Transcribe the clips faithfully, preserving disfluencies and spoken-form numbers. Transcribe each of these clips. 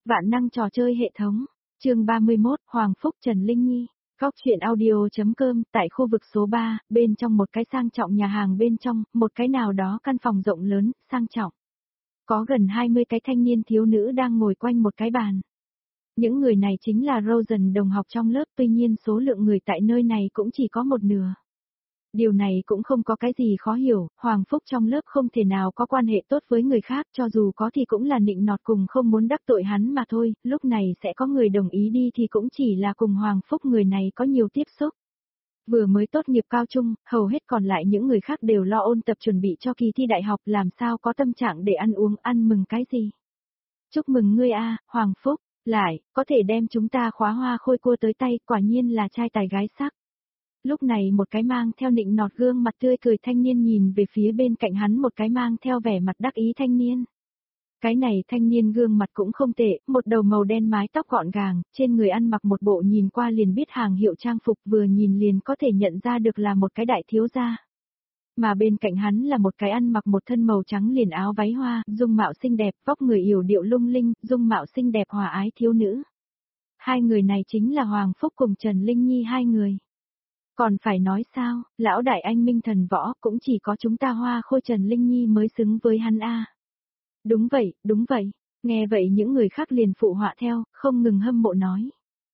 Vạn năng trò chơi hệ thống. Chương ba mươi mốt, Hoàng Phúc Trần Linh Nhi. Góc truyện audio.com, tại khu vực số ba, bên trong một cái sang trọng nhà hàng bên trong, một cái nào đó căn phòng rộng lớn, sang trọng. Có gần hai mươi cái thanh niên thiếu nữ đang ngồi quanh một cái bàn. Những người này chính là Rosen đồng học trong lớp, tuy nhiên số lượng người tại nơi này cũng chỉ có một nửa. Điều này cũng không có cái gì khó hiểu, Hoàng Phúc trong lớp không thể nào có quan hệ tốt với người khác, cho dù có thì cũng là nịnh nọt cùng không muốn đắc tội hắn mà thôi, lúc này sẽ có người đồng ý đi thì cũng chỉ là cùng Hoàng Phúc người này có nhiều tiếp xúc. Vừa mới tốt nghiệp cao trung, hầu hết còn lại những người khác đều lo ôn tập chuẩn bị cho kỳ thi đại học, làm sao có tâm trạng để ăn uống ăn mừng cái gì. Chúc mừng ngươi a, Hoàng Phúc, lại, có thể đem chúng ta khóa hoa khôi cua tới tay, quả nhiên là trai tài gái sắc. Lúc này một cái mang theo nịnh nọt gương mặt tươi cười thanh niên nhìn về phía bên cạnh hắn một cái mang theo vẻ mặt đắc ý thanh niên. Cái này thanh niên gương mặt cũng không tệ, một đầu màu đen mái tóc gọn gàng, trên người ăn mặc một bộ nhìn qua liền biết hàng hiệu trang phục, vừa nhìn liền có thể nhận ra được là một cái đại thiếu gia. Mà bên cạnh hắn là một cái ăn mặc một thân màu trắng liền áo váy hoa, dung mạo xinh đẹp, vóc người yểu điệu lung linh, dung mạo xinh đẹp hòa ái thiếu nữ. Hai người này chính là Hoàng Phúc cùng Trần Linh Nhi hai người. Còn phải nói sao, lão đại anh minh thần võ cũng chỉ có chúng ta hoa khôi Trần Linh Nhi mới xứng với hắn a. Đúng vậy, đúng vậy, nghe vậy những người khác liền phụ họa theo, không ngừng hâm mộ nói.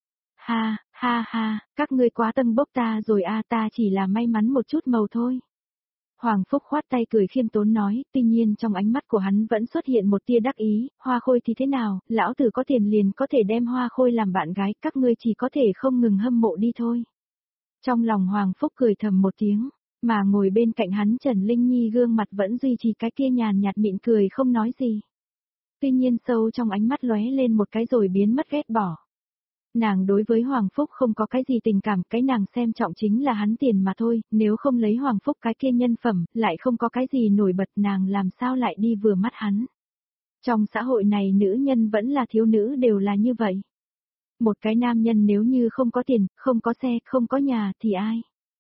Ha, ha ha, các ngươi quá tân bốc ta rồi a, ta chỉ là may mắn một chút màu thôi. Hoàng Phúc khoát tay cười khiêm tốn nói, tuy nhiên trong ánh mắt của hắn vẫn xuất hiện một tia đắc ý, hoa khôi thì thế nào, lão tử có tiền liền có thể đem hoa khôi làm bạn gái, các ngươi chỉ có thể không ngừng hâm mộ đi thôi. Trong lòng Hoàng Phúc cười thầm một tiếng, mà ngồi bên cạnh hắn Trần Linh Nhi gương mặt vẫn duy trì cái kia nhàn nhạt mỉm cười không nói gì. Tuy nhiên sâu trong ánh mắt lóe lên một cái rồi biến mất ghét bỏ. Nàng đối với Hoàng Phúc không có cái gì tình cảm, cái nàng xem trọng chính là hắn tiền mà thôi, nếu không lấy Hoàng Phúc cái kia nhân phẩm, lại không có cái gì nổi bật, nàng làm sao lại đi vừa mắt hắn. Trong xã hội này nữ nhân vẫn là thiếu nữ đều là như vậy. Một cái nam nhân nếu như không có tiền, không có xe, không có nhà thì ai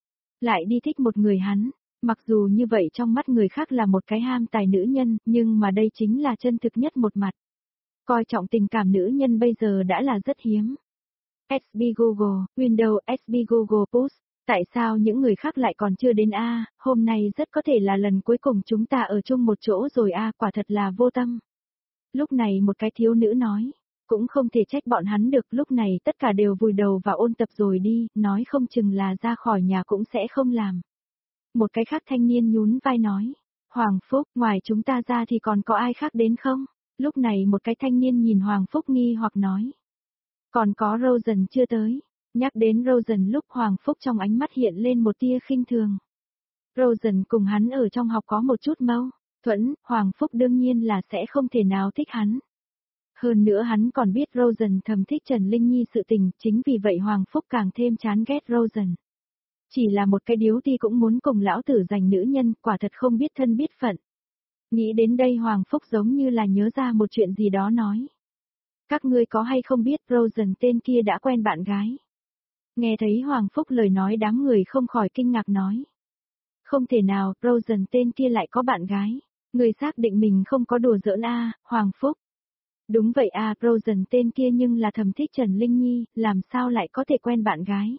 lại đi thích một người hắn, mặc dù như vậy trong mắt người khác là một cái ham tài nữ nhân, nhưng mà đây chính là chân thực nhất một mặt. Coi trọng tình cảm nữ nhân bây giờ đã là rất hiếm. ét bê Google, Windows ét bê Google Post, tại sao những người khác lại còn chưa đến a, hôm nay rất có thể là lần cuối cùng chúng ta ở chung một chỗ rồi a, quả thật là vô tâm. Lúc này một cái thiếu nữ nói. Cũng không thể trách bọn hắn được, lúc này tất cả đều vùi đầu vào ôn tập rồi đi, nói không chừng là ra khỏi nhà cũng sẽ không làm. Một cái khác thanh niên nhún vai nói, Hoàng Phúc, ngoài chúng ta ra thì còn có ai khác đến không? Lúc này một cái thanh niên nhìn Hoàng Phúc nghi hoặc nói, còn có Rosen chưa tới. Nhắc đến Rosen lúc Hoàng Phúc trong ánh mắt hiện lên một tia khinh thường. Rosen cùng hắn ở trong học có một chút mâu thuẫn, Hoàng Phúc đương nhiên là sẽ không thể nào thích hắn. Hơn nữa hắn còn biết Rosen thầm thích Trần Linh Nhi sự tình, chính vì vậy Hoàng Phúc càng thêm chán ghét Rosen. Chỉ là một cái điếu ti cũng muốn cùng lão tử giành nữ nhân, quả thật không biết thân biết phận. Nghĩ đến đây Hoàng Phúc giống như là nhớ ra một chuyện gì đó nói. Các ngươi có hay không biết Rosen tên kia đã quen bạn gái? Nghe thấy Hoàng Phúc lời nói đám người không khỏi kinh ngạc nói. Không thể nào, Rosen tên kia lại có bạn gái. Người xác định mình không có đùa giỡn a, Hoàng Phúc. Đúng vậy à, Rosen tên kia nhưng là thầm thích Trần Linh Nhi, làm sao lại có thể quen bạn gái?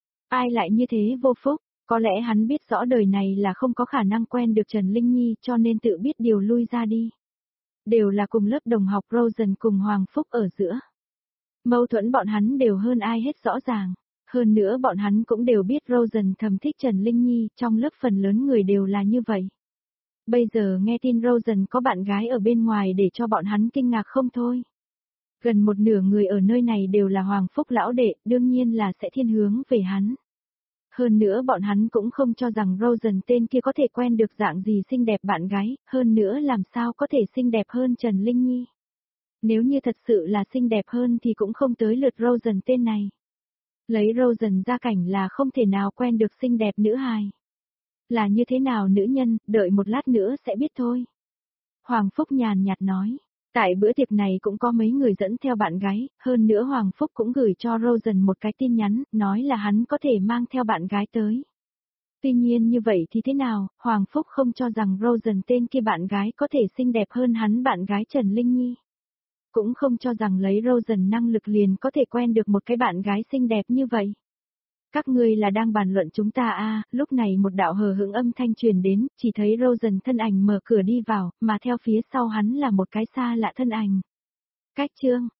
Ai lại như thế vô phúc, có lẽ hắn biết rõ đời này là không có khả năng quen được Trần Linh Nhi cho nên tự biết điều lui ra đi. Đều là cùng lớp đồng học Rosen cùng Hoàng Phúc ở giữa. Mâu thuẫn bọn hắn đều hơn ai hết rõ ràng. Hơn nữa bọn hắn cũng đều biết Rosen thầm thích Trần Linh Nhi, trong lớp phần lớn người đều là như vậy. Bây giờ nghe tin Rosen có bạn gái ở bên ngoài để cho bọn hắn kinh ngạc không thôi. Gần một nửa người ở nơi này đều là Hoàng Phúc lão đệ, đương nhiên là sẽ thiên hướng về hắn. Hơn nữa bọn hắn cũng không cho rằng Rosen tên kia có thể quen được dạng gì xinh đẹp bạn gái, hơn nữa làm sao có thể xinh đẹp hơn Trần Linh Nhi. Nếu như thật sự là xinh đẹp hơn thì cũng không tới lượt Rosen tên này. Lấy Rosen ra cảnh là không thể nào quen được xinh đẹp nữ hài. Là như thế nào nữ nhân, đợi một lát nữa sẽ biết thôi. Hoàng Phúc nhàn nhạt nói, tại bữa tiệc này cũng có mấy người dẫn theo bạn gái, hơn nữa Hoàng Phúc cũng gửi cho Rosen một cái tin nhắn, nói là hắn có thể mang theo bạn gái tới. Tuy nhiên như vậy thì thế nào, Hoàng Phúc không cho rằng Rosen tên kia bạn gái có thể xinh đẹp hơn hắn bạn gái Trần Linh Nhi. cũng không cho rằng lấy Rosen năng lực liền có thể quen được một cái bạn gái xinh đẹp như vậy. Các ngươi là đang bàn luận chúng ta à, lúc này một đạo hờ hững âm thanh truyền đến, chỉ thấy Rosen thân ảnh mở cửa đi vào, mà theo phía sau hắn là một cái xa lạ thân ảnh. Cách chương